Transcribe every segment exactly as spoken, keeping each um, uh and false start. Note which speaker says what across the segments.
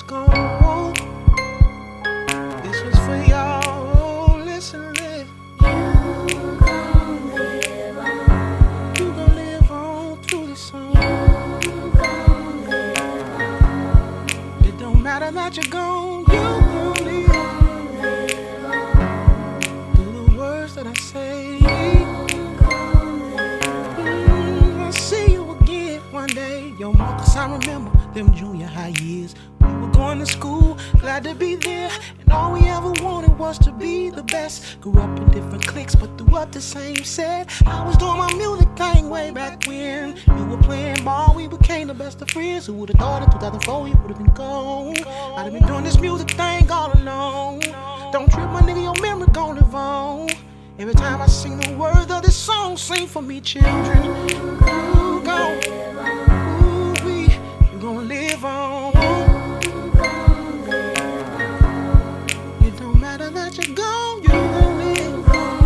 Speaker 1: gone. This was for y'all. Listen, live.
Speaker 2: You gon' live on.
Speaker 1: You gon' live on through this song.
Speaker 2: You gon' live on.
Speaker 1: It don't matter that you're gone. You gon' live
Speaker 2: Live on.
Speaker 1: through the words that I say.
Speaker 2: You gon' live
Speaker 1: Mm, I'll see you again one day. Yo, Marcus, I remember them junior high years. We were going to school, glad to be there. And all we ever wanted was to be the best. Grew up in different cliques, but threw up the same set. I was doing my music thing way back when. You were playing ball, we became the best of friends. Who would've thought in two thousand four you would've been gone? I'd have been doing this music thing all alone. Don't trip, my nigga, your memory gon' live on. Every time I sing the words of this song, sing for me, children. You gon' ooh wee, you gon' live on. It don't matter that you're gone, you gon' live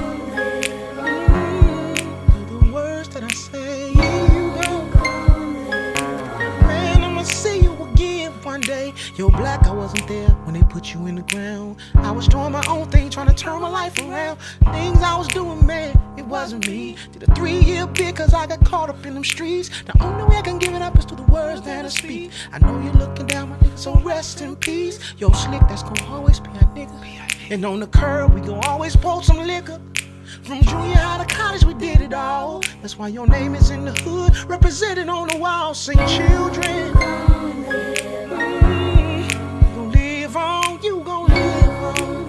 Speaker 1: mm, through the words that I say. You gon' man, I'ma see you again one day. You're black, I wasn't there when they put you in the ground. I was doing my own thing, trying to turn my life around. Things I was doing, man, it wasn't me. Did a three-year bid cause I got caught up in them streets. The only way I can give it up is through the words that I speak. I know you're looking down, my nigga, so rest in peace. Yo, slick, that's gonna always be our nigga. And on the curb, we gon' always pour some liquor. From junior high to college, we did it all. That's why your name is in the hood, represented on the wall. Sing children. Mm, you gon' live on, you gon' live on.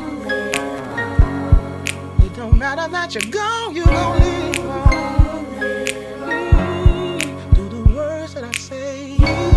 Speaker 1: It don't matter that you're gone, you gon' live on. Mm, through the words that I say.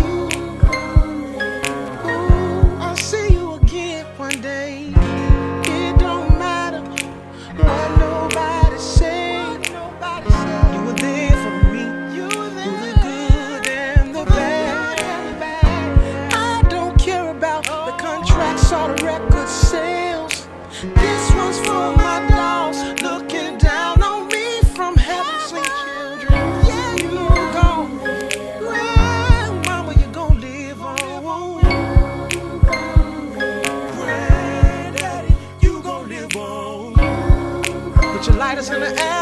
Speaker 1: Ooh, I'll see you again one day. It don't matter what nobody say. You were there for me through the good and the bad. I don't care about the contracts or the record sales. This one's for my dogs looking down on me from heaven. Sing children, yeah, you gon' well, mama, you gon' live on. Granddaddy, you gon' live on. Put your lighters in the air.